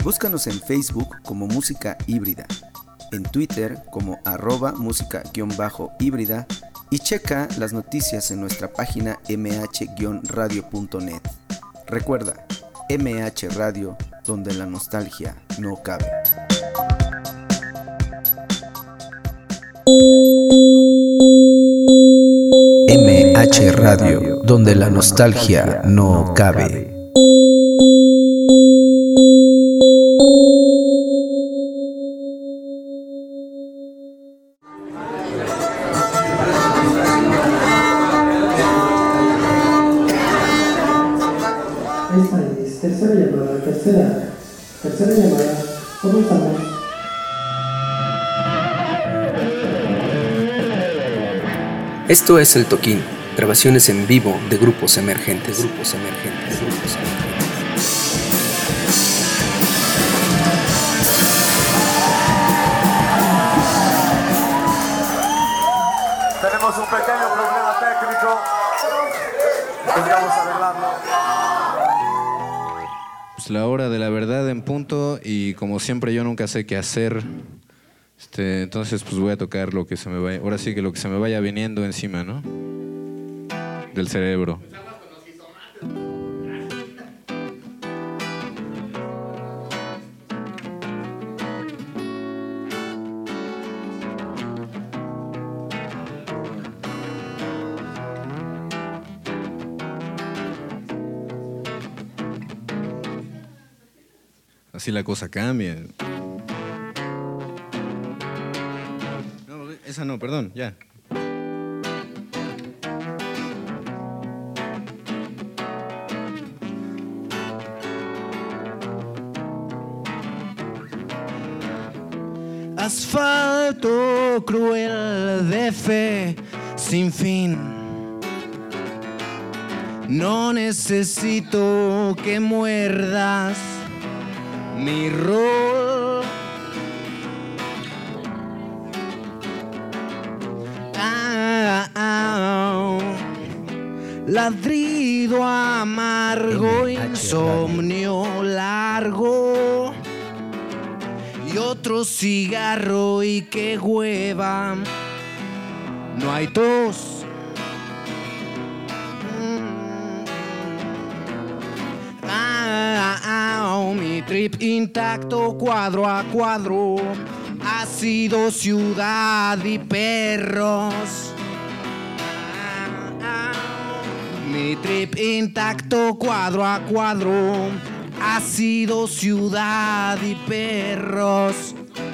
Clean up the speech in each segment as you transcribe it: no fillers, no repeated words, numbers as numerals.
Búscanos en Facebook como Música Híbrida, en Twitter como @música_híbrida y checa las noticias en nuestra página mh-radio.net. Recuerda, MH Radio, donde la nostalgia no cabe. MH Radio, donde la nostalgia no cabe. Esta es tercera llamada, comenzamos. Esto es El Toquín, grabaciones en vivo de grupos emergentes. Tenemos un pequeño problema técnico. Podríamos arreglarlo. Pues la hora de la verdad en punto, y como siempre yo nunca sé qué hacer. Entonces pues voy a tocar lo que se me vaya, ahora sí que lo que se me vaya viniendo encima, ¿no? Del cerebro. Así la cosa cambia. No, esa no, perdón, ya. Asfalto cruel de fe sin fin. No necesito que muerdas mi rol. Ladrido amargo, insomnio largo y otro cigarro y qué hueva. No hay tos. Mi trip intacto cuadro a cuadro. Ha sido ciudad y perros. Mi trip intacto cuadro a cuadro. Ha sido ciudad y perros.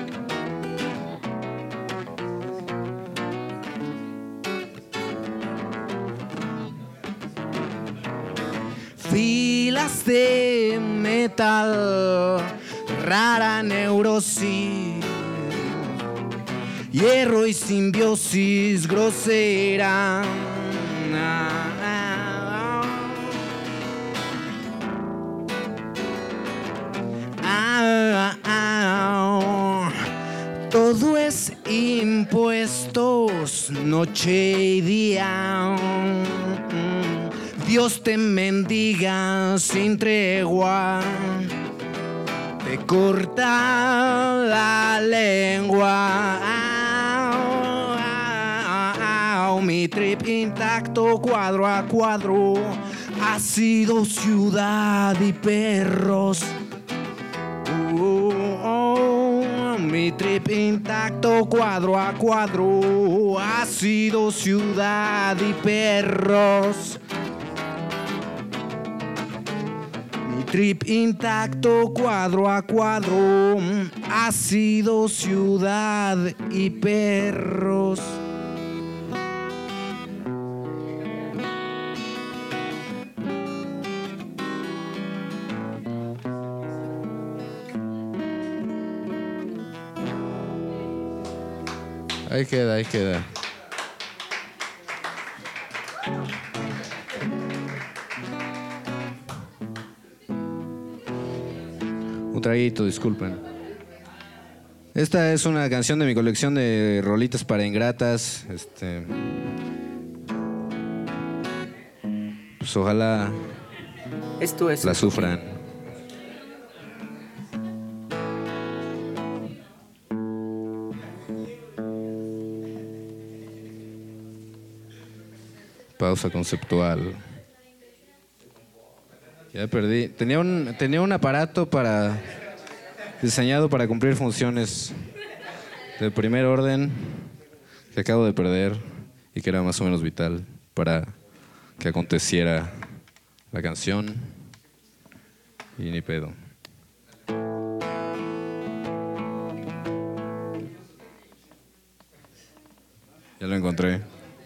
Filas de metal, rara neurosis, hierro y simbiosis grosera. Todo es impuestos, noche y día. Dios te mendiga sin tregua, te corta la lengua. Mi trip intacto cuadro a cuadro ha sido ciudad y perros. Mi trip intacto cuadro a cuadro ha sido ciudad y perros. Trip intacto cuadro a cuadro ha sido ciudad y perros. Ahí queda, ahí queda. Un traguito, disculpen. Esta es una canción de mi colección de rolitas para ingratas. Pues ojalá Esto es la sufran. Pausa conceptual. Ya perdí. Tenía un aparato diseñado para cumplir funciones de primer orden que acabo de perder y que era más o menos vital para que aconteciera la canción. Y ni pedo. Ya lo encontré.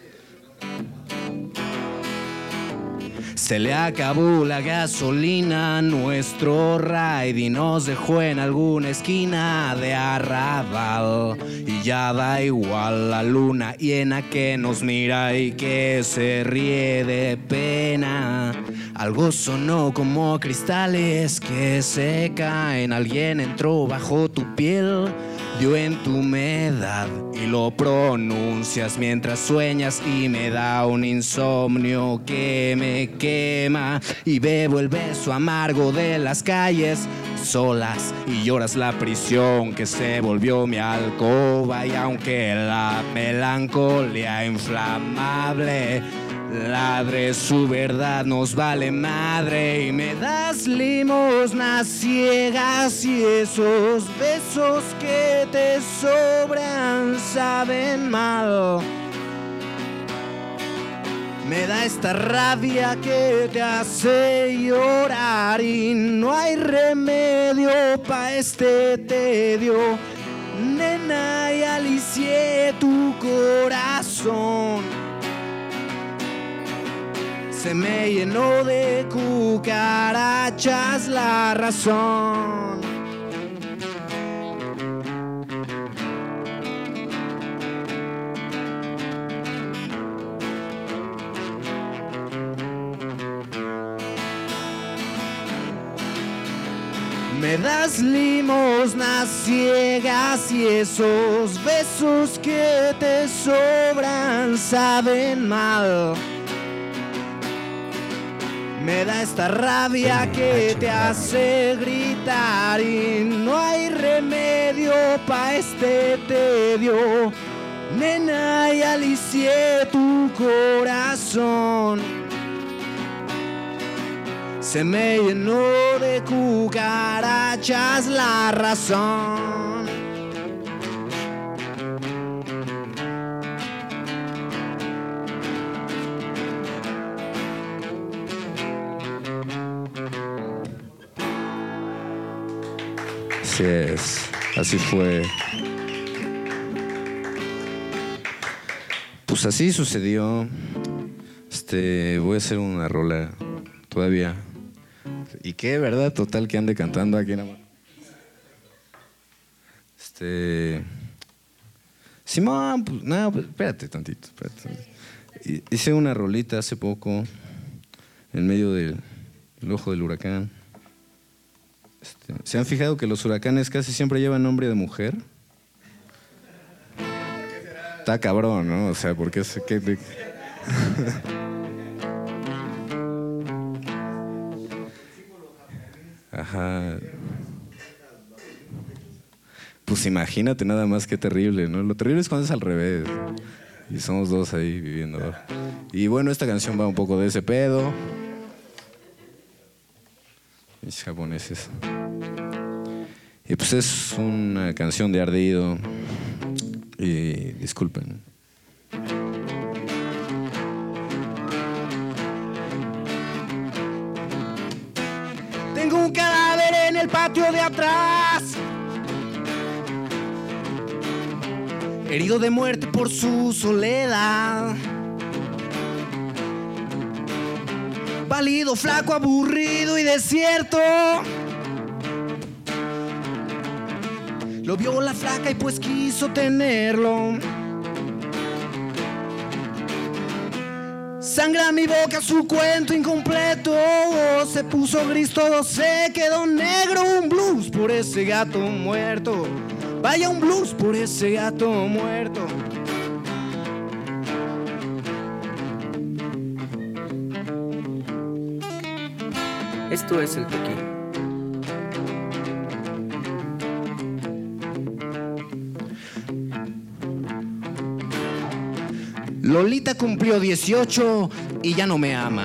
Se le acabó la gasolina a nuestro ride y nos dejó en alguna esquina de Arrabal. Y ya da igual la luna llena que nos mira y que se ríe de pena. Algo sonó como cristales que se caen. Alguien entró bajo tu piel, dio en tu humedad y lo pronuncias mientras sueñas y me da un insomnio que me quema y bebo el beso amargo de las calles solas y lloras la prisión que se volvió mi alcoba. Y aunque la melancolía inflamable ladre, su verdad nos vale madre. Y me das limosnas ciegas y esos besos que te sobran saben mal. Me da esta rabia que te hace llorar y no hay remedio pa' este tedio. Nena, y alicié tu corazón. Se me llenó de cucarachas la razón. Me das limosnas ciegas y esos besos que te sobran saben mal. Me da esta rabia que te hace gritar y no hay remedio pa' este tedio. Nena, y alicié tu corazón. Se me llenó de cucarachas la razón. Así es, así fue. Pues así sucedió. Voy a hacer una rola todavía. ¿Y qué, verdad? Total que ande cantando aquí nada más. Simón, pues no, pues, espérate tantito. Hice una rolita hace poco en medio del ojo del huracán. ¿Se han fijado que los huracanes casi siempre llevan nombre de mujer? Está cabrón, ¿no? O sea, porque es que... Ajá. Pues imagínate nada más qué terrible, ¿no? Lo terrible es cuando es al revés. Y somos dos ahí viviendo. Y bueno, esta canción va un poco de ese pedo. Mis japoneses. Y pues es una canción de ardido. Y disculpen. Tengo un cadáver en el patio de atrás, herido de muerte por su soledad. Pálido, flaco, aburrido y desierto. Lo vio la flaca y pues quiso tenerlo. Sangra mi boca su cuento incompleto. Se puso gris, todo se quedó negro. Un blues por ese gato muerto. Vaya, un blues por ese gato muerto. Esto es el Toquín. Lolita cumplió 18, y ya no me ama.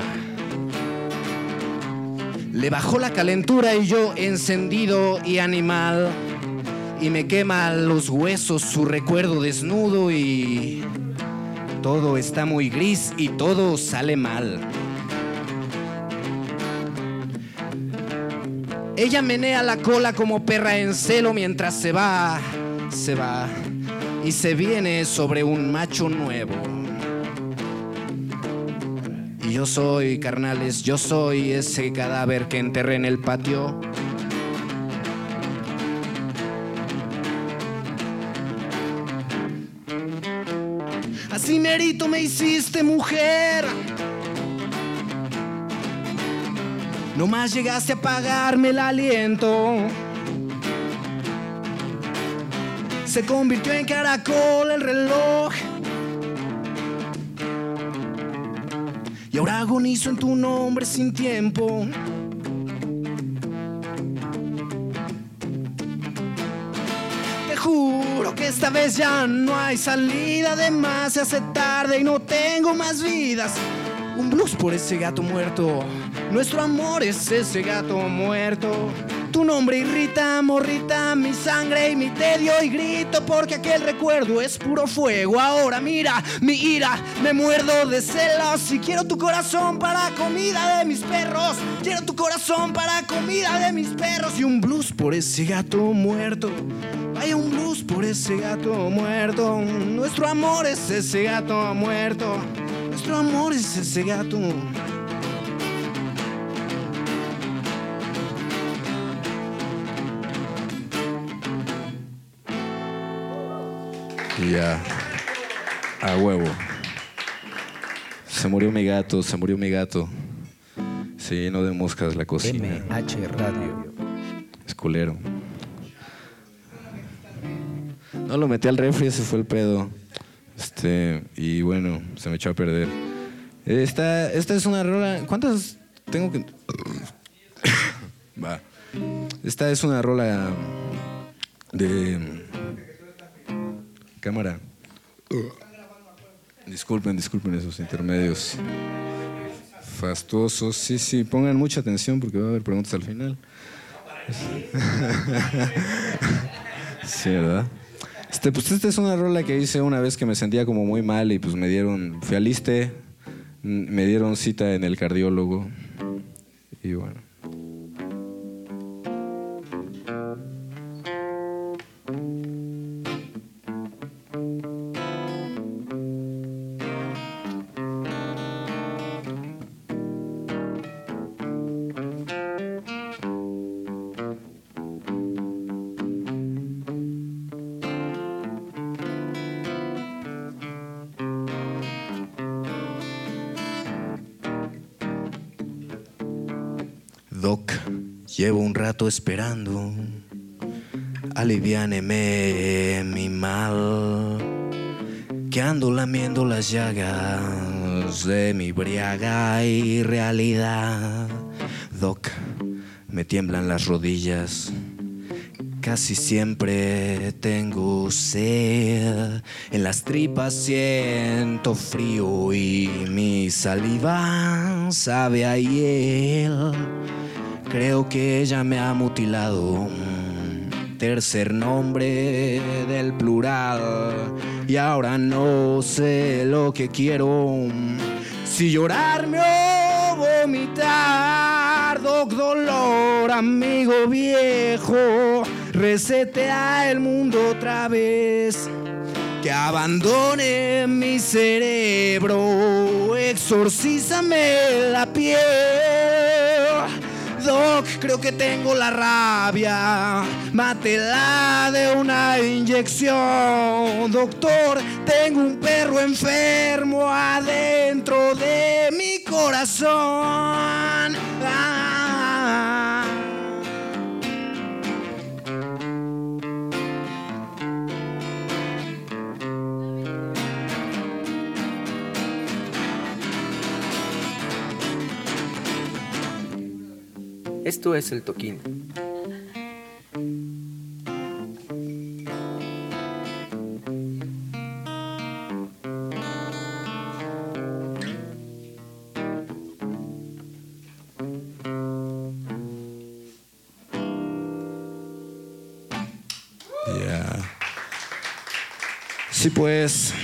Le bajó la calentura y yo encendido y animal. Y me quema los huesos su recuerdo desnudo y todo está muy gris y todo sale mal. Ella menea la cola como perra en celo mientras se va y se viene sobre un macho nuevo. Y yo soy, carnales, yo soy ese cadáver que enterré en el patio. Así merito me hiciste mujer. Nomás llegaste a apagarme el aliento. Se convirtió en caracol el reloj. Y ahora agonizo en tu nombre sin tiempo. Te juro que esta vez ya no hay salida. Además se hace tarde y no tengo más vidas. Un blues por ese gato muerto. Nuestro amor es ese gato muerto. Tu nombre irrita, morrita, mi sangre y mi tedio. Y grito porque aquel recuerdo es puro fuego. Ahora mira mi ira, me muerdo de celos. Y quiero tu corazón para comida de mis perros. Quiero tu corazón para comida de mis perros. Y un blues por ese gato muerto. Vaya un blues por ese gato muerto. Nuestro amor es ese gato muerto. Nuestro amor es ese gato. Ya, a huevo. Se murió mi gato, se murió mi gato. Se llenó de moscas la cocina. MH Radio. Es culero. No, lo metí al refri, ese fue el pedo. Y bueno, se me echó a perder. Esta es una rola. ¿Cuántas tengo que...? Va. Esta es una rola de... Cámara. Disculpen esos intermedios fastuosos. Sí, pongan mucha atención porque va a haber preguntas al final. Sí, ¿verdad? Pues esta es una rola que hice una vez que me sentía como muy mal y pues fui al ISSSTE, me dieron cita en el cardiólogo y bueno. Doc, llevo un rato esperando, aliviáneme mi mal, que ando lamiendo las llagas de mi briaga irrealidad. Doc, me tiemblan las rodillas, casi siempre tengo sed, en las tripas siento frío y mi saliva sabe a hiel. Creo que ella me ha mutilado, tercer nombre del plural, y ahora no sé lo que quiero, si llorarme o vomitar. Doc, dolor, amigo viejo, resetea el mundo otra vez, que abandone mi cerebro, exorcízame la piel. Doc, creo que tengo la rabia, mátela de una inyección. Doctor, tengo un perro enfermo adentro de mi corazón. Esto es El Toquín. Ya. Sí, pues.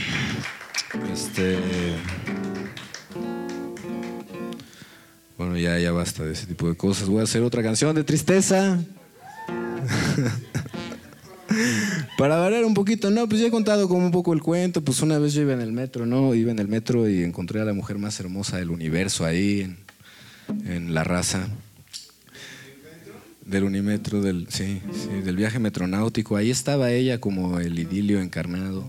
Bueno, ya basta de ese tipo de cosas. Voy a hacer otra canción de tristeza. Para variar un poquito, no, pues ya he contado como un poco el cuento. Pues una vez yo iba en el metro, ¿no? Iba en el metro y encontré a la mujer más hermosa del universo ahí, en La Raza. Del Unimetro, del viaje metronáutico. Ahí estaba ella como el idilio encarnado.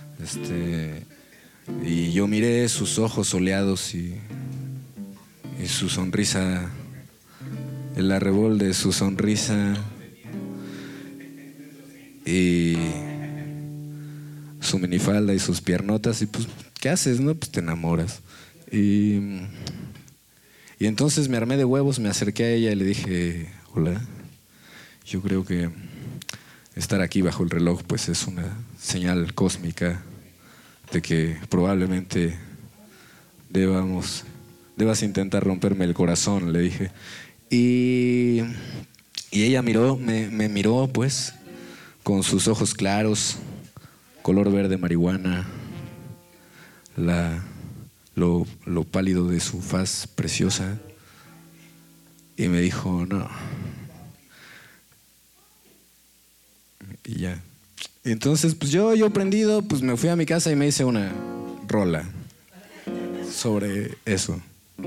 Y yo miré sus ojos soleados y su sonrisa, el arrebol de su sonrisa y su minifalda y sus piernotas. Y pues, ¿qué haces, no? Pues te enamoras. Y entonces me armé de huevos, me acerqué a ella y le dije: hola, yo creo que estar aquí bajo el reloj pues es una señal cósmica de que probablemente debas intentar romperme el corazón, le dije. Y ella me miró pues con sus ojos claros, color verde marihuana, lo pálido de su faz preciosa, y me dijo: no. Y ya. Entonces, pues yo prendido, pues me fui a mi casa y me hice una rola sobre eso.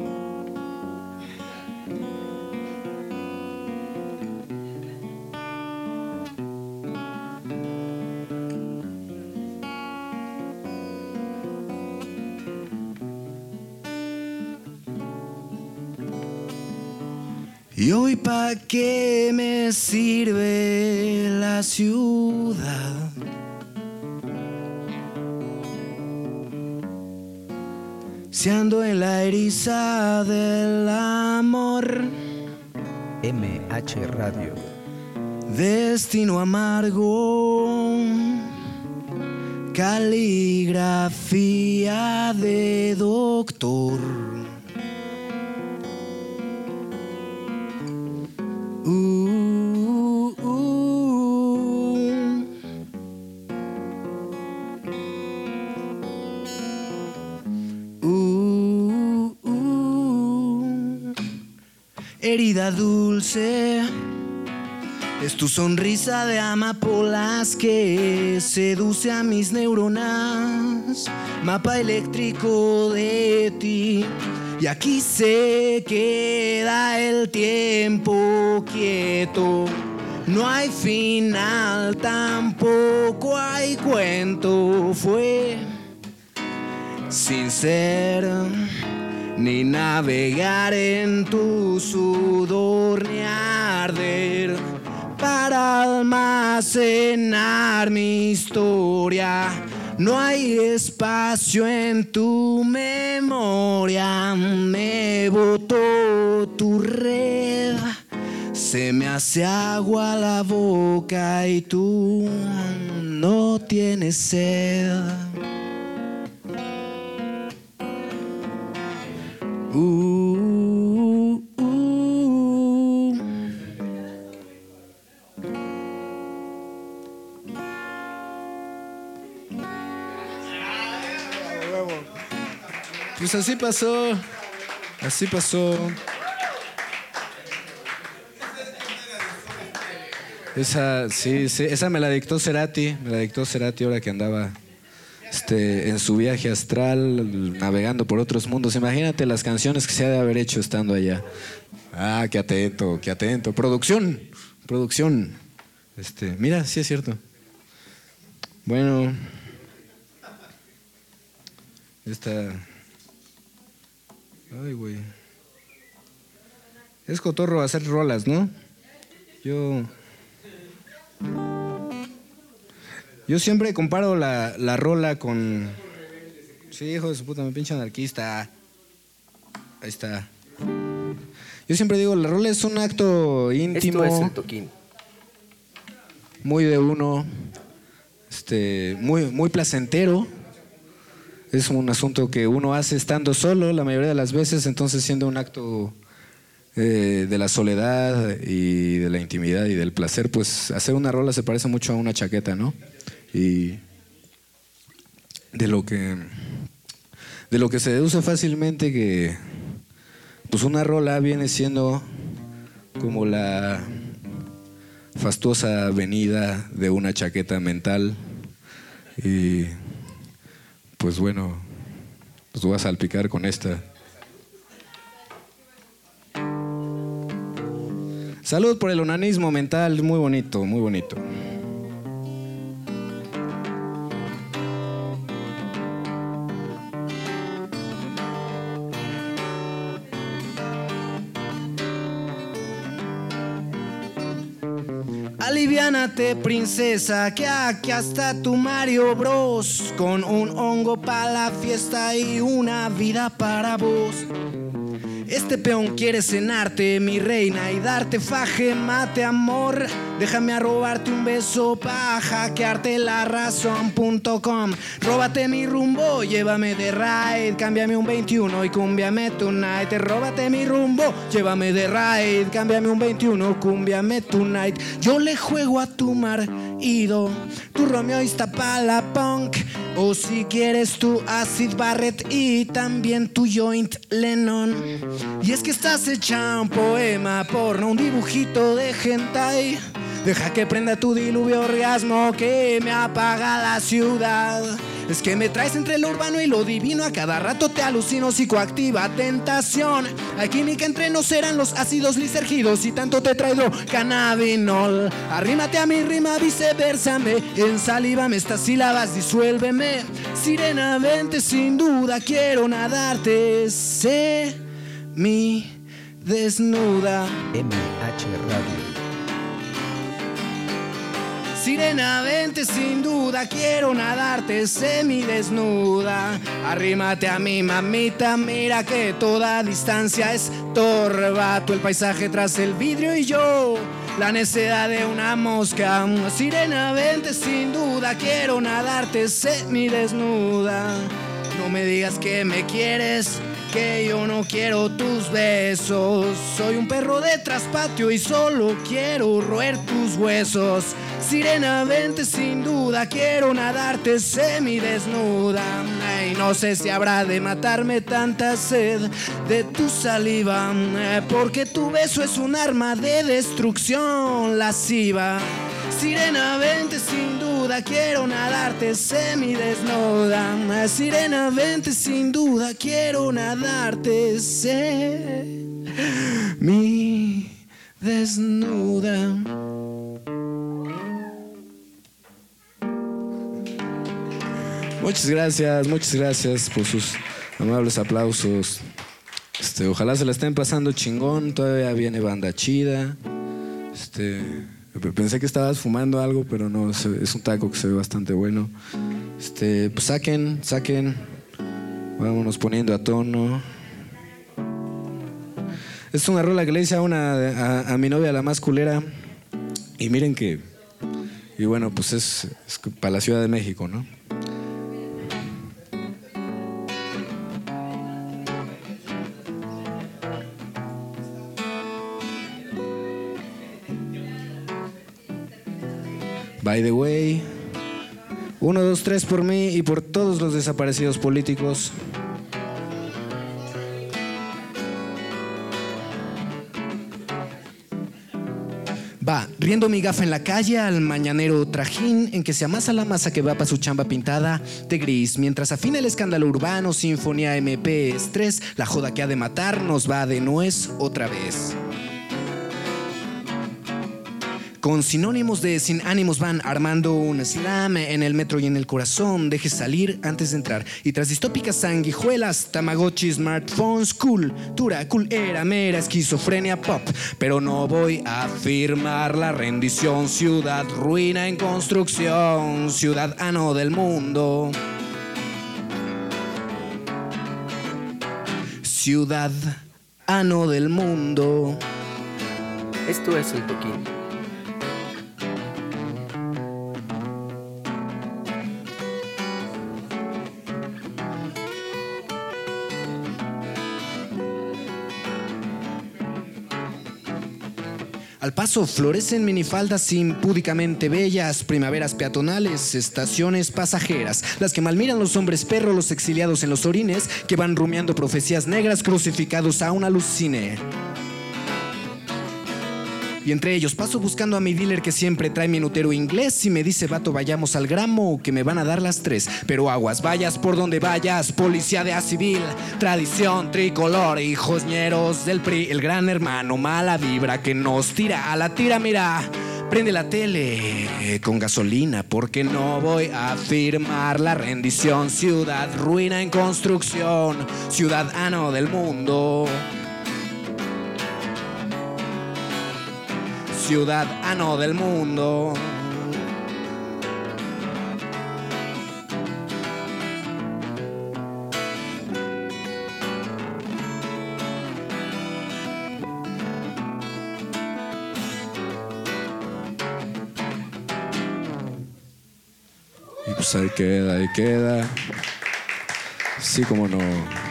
¿Y hoy pa' qué me sirve la ciudad? Si ando en la eriza del amor. MH Radio. Destino amargo, caligrafía de doctor. Herida dulce, es tu sonrisa de amapolas que seduce a mis neuronas. Mapa eléctrico de ti, y aquí se queda el tiempo quieto. No hay final, tampoco hay cuento. Fue sin ser ni navegar en tu sudor, ni arder para almacenar mi historia. No hay espacio en tu memoria. Me botó tu red, se me hace agua la boca y tú no tienes sed. Pues así pasó. Esa me la dictó Cerati ahora que andaba en su viaje astral, navegando por otros mundos. Imagínate las canciones que se ha de haber hecho estando allá. Ah, qué atento. Producción. Mira, sí es cierto. Bueno, ay, güey. Es cotorro hacer rolas, ¿no? Yo siempre comparo la rola con... Sí, hijo de su puta, me pinche anarquista. Ahí está. Yo siempre digo, la rola es un acto íntimo. Esto es el toquín. Muy de uno. Muy placentero. Es un asunto que uno hace estando solo la mayoría de las veces, entonces siendo un acto de la soledad y de la intimidad y del placer, pues hacer una rola se parece mucho a una chaqueta, ¿no? Y de lo que se deduce fácilmente que pues una rola viene siendo como la fastuosa venida de una chaqueta mental. Y pues bueno, los voy a salpicar con esta. Salud por el onanismo mental, muy bonito, muy bonito. Aliviánate, princesa, que aquí hasta tu Mario Bros. Con un hongo para la fiesta y una vida para vos. Este peón quiere cenarte, mi reina, y darte faje, mate, amor. Déjame a robarte un beso pa' hackearte la razón.com. Róbate mi rumbo, llévame de ride, cámbiame un 21 y cúmbiame tonight. Róbate mi rumbo, llévame de ride, cámbiame un 21, cúmbiame tonight. Yo le juego a tu marido, tu Romeo Iztapala Punk, o si quieres tu Acid Barrett y también tu Joint Lennon. Y es que estás hecha un poema porno, un dibujito de hentai. Deja que prenda tu diluvio orgasmo que me apaga la ciudad. Es que me traes entre lo urbano y lo divino. A cada rato te alucino, psicoactiva tentación. Hay química entre nos, eran los ácidos lisergidos y tanto te traigo cannabinol. Arrímate a mi rima, viceversame, ensalívame estas sílabas, disuélveme. Sirena, vente, sin duda quiero nadarte. Sé mi desnuda. MH Radio. Sirena, vente, sin duda quiero nadarte semidesnuda. Arrímate a mi mamita, mira que toda distancia es torbato. El paisaje tras el vidrio y yo, la necedad de una mosca. Sirena, vente, sin duda quiero nadarte semidesnuda. No me digas que me quieres, que yo no quiero tus besos. Soy un perro de traspatio y solo quiero roer tus huesos. Sirena, vente, sin duda quiero nadarte semidesnuda. Ay, no sé si habrá de matarme tanta sed de tu saliva, porque tu beso es un arma de destrucción lasciva. Sirena, vente, sin duda quiero nadarte semidesnuda. Sirena, vente, sin duda quiero nadarte semidesnuda. Muchas gracias por sus amables aplausos. Ojalá se la estén pasando chingón, todavía viene banda chida. Pensé que estabas fumando algo, pero no, es un taco que se ve bastante bueno. Pues saquen, vámonos poniendo a tono. Es una rola que le hice a mi novia, la más culera. Y miren que, y bueno, pues es para la Ciudad de México, ¿no? By the way, 1, 2, 3 por mí y por todos los desaparecidos políticos. Va, riendo mi gafa en la calle al mañanero trajín en que se amasa la masa que va pa' su chamba pintada de gris. Mientras afina el escándalo urbano, sinfonía MP estrés, la joda que ha de matar nos va de nuez otra vez. Con sinónimos de sin ánimos van armando un slam en el metro y en el corazón. Deje salir antes de entrar. Y tras distópicas sanguijuelas, Tamagotchi, smartphones, cultura, era mera esquizofrenia pop. Pero no voy a firmar la rendición. Ciudad ruina en construcción, ciudadano del mundo. Ciudadano del mundo. Esto es el toquín. Al paso florecen minifaldas impúdicamente bellas, primaveras peatonales, estaciones pasajeras, las que malmiran los hombres perros, los exiliados en los orines, que van rumiando profecías negras crucificados a una alucine. Y entre ellos paso buscando a mi dealer que siempre trae minutero inglés y me dice, vato, vayamos al gramo que me van a dar las 3. Pero aguas, vayas por donde vayas, policía de a civil, tradición tricolor, hijos ñeros del PRI, el gran hermano, mala vibra que nos tira a la tira, mira. Prende la tele con gasolina porque no voy a firmar la rendición. Ciudad ruina en construcción, ciudadano del mundo. Ciudadano del mundo. Y pues ahí queda. Sí, como no.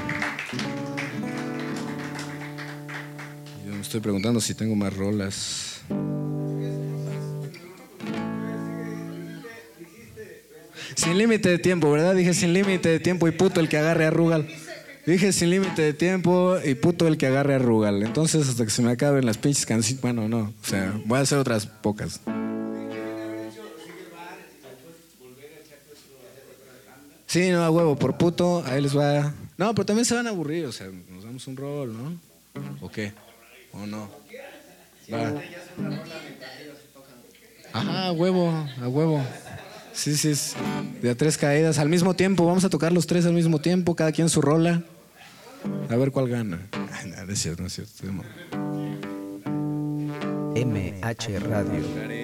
Yo me estoy preguntando si tengo más rolas. Sin límite de tiempo, ¿verdad? Dije sin límite de tiempo y puto el que agarre a Rugal. Dije sin límite de tiempo y puto el que agarre a Rugal. Entonces hasta que se me acaben las pinches canciones. Bueno, no, o sea, voy a hacer otras pocas. Sí, no, a huevo, por puto, ahí les va. No, pero también se van a aburrir, o sea, nos damos un rol, ¿no? ¿O qué? ¿O no? Va. Ajá, a huevo. Sí, de a 3 caídas al mismo tiempo. Vamos a tocar los 3 al mismo tiempo, cada quien su rola. A ver cuál gana. Ay, no es cierto. MH Radio.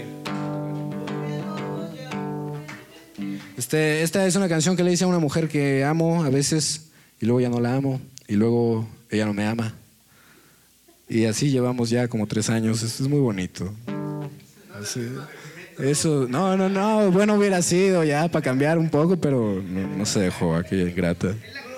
Esta es una canción que le hice a una mujer que amo a veces y luego ya no la amo y luego ella no me ama. Y así llevamos ya como 3 años. Esto es muy bonito. Así. Eso, no, bueno hubiera sido ya para cambiar un poco, pero no se dejó aquella ingrata.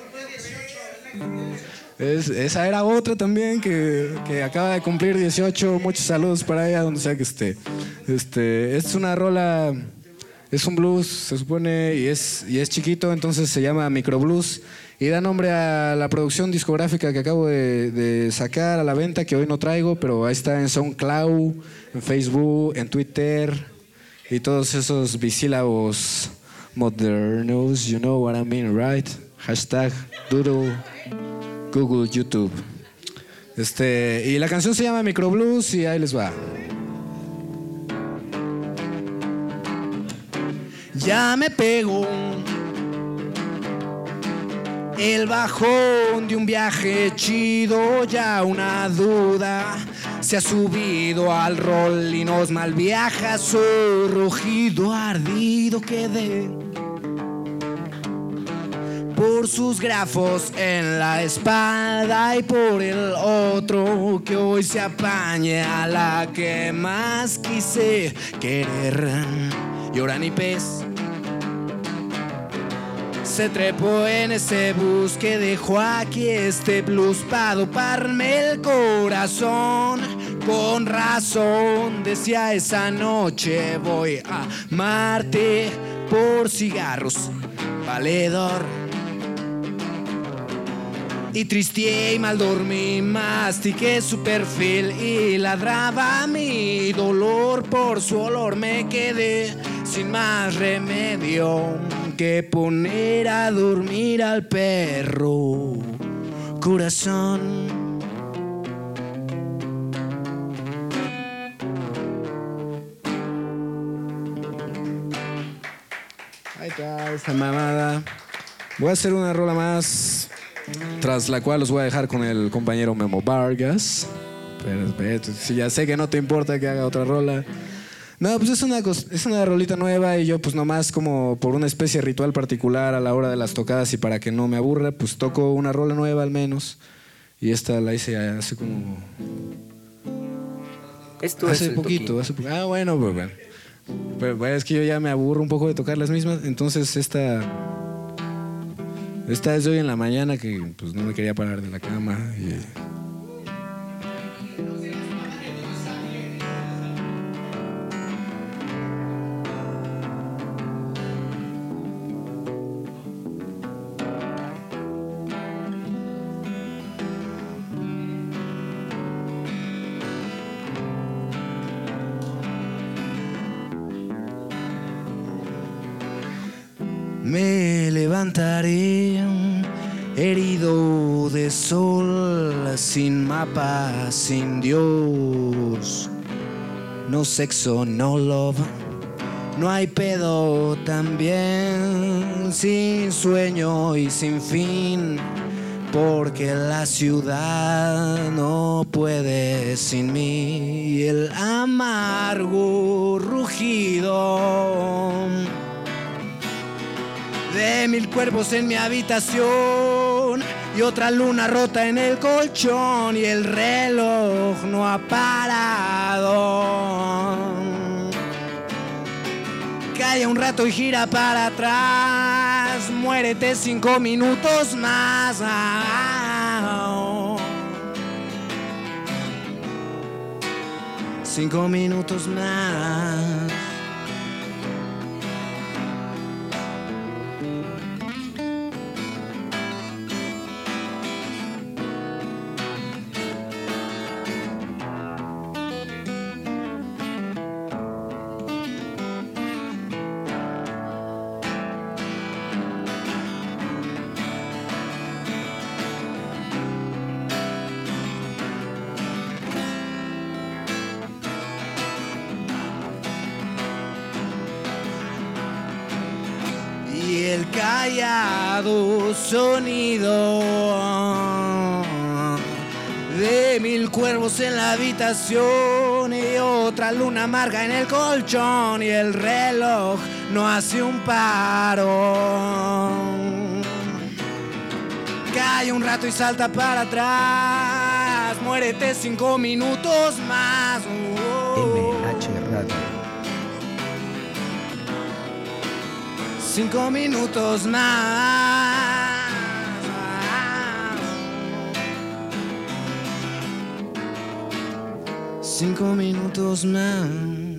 Esa era otra también que acaba de cumplir 18. Muchos saludos para ella, donde sea que esté. Es una rola, es un blues, se supone, y es chiquito, entonces se llama Microblues. Y da nombre a la producción discográfica que acabo de sacar a la venta, que hoy no traigo, pero ahí está en SoundCloud, en Facebook, en Twitter. Y todos esos bisílabos modernos, you know what I mean, right? Hashtag Doodle, Google, YouTube. Y la canción se llama Microblues y ahí les va. Ya me pegó el bajón de un viaje chido, ya una duda se ha subido al rol y nos malviaja. Su rugido ardido quedé por sus grafos en la espalda y por el otro que hoy se apañe a la que más quise querer. Llora ni pez se trepó en ese bus que dejó aquí este blues para doparme el corazón. Con razón decía esa noche voy a amarte por cigarros, valedor. Y tristeé y mal dormí, mastiqué su perfil y ladraba mi dolor. Por su olor me quedé sin más remedio que poner a dormir al perro corazón. Ahí está esta mamada. Voy a hacer una rola más, tras la cual los voy a dejar con el compañero Memo Vargas. Pero si ya sé que no te importa que haga otra rola. No, pues es una rolita nueva y yo pues nomás como por una especie de ritual particular a la hora de las tocadas y para que no me aburra, pues toco una rola nueva al menos. Y esta la hice hace como... Esto hace es poquito. Ah, bueno, pues bueno. Pero es que yo ya me aburro un poco de tocar las mismas, entonces esta es de hoy en la mañana que pues no me quería parar de la cama y... Me levantaré herido de sol, sin mapa, sin Dios. No sexo, no love, no hay pedo también. Sin sueño y sin fin, porque la ciudad no puede sin mí. El amargo rugido de 1000 cuervos en mi habitación y otra luna rota en el colchón, y el reloj no ha parado. Calla un rato y gira para atrás, muérete 5 minutos más. 5 minutos más. Y el callado sonido de 1000 cuervos en la habitación y otra luna amarga en el colchón, y el reloj no hace un paro. Calla un rato y salta para atrás, muérete 5 minutos más. MH Radio. 5 minutos más. 5 minutos más.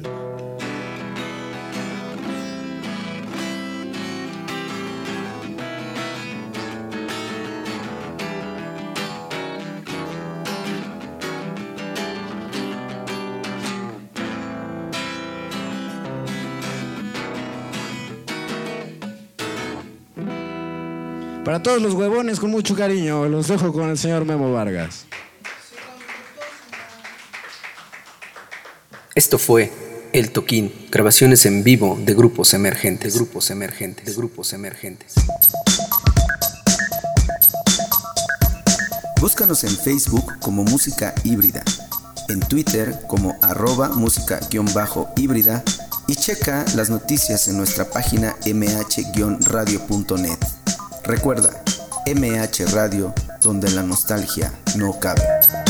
Para todos los huevones, con mucho cariño, los dejo con el señor Memo Vargas. Esto fue El Toquín, grabaciones en vivo de grupos emergentes. Búscanos en Facebook como Música Híbrida, en Twitter como @música_híbrida y checa las noticias en nuestra página mh-radio.net. Recuerda, MH Radio, donde la nostalgia no cabe.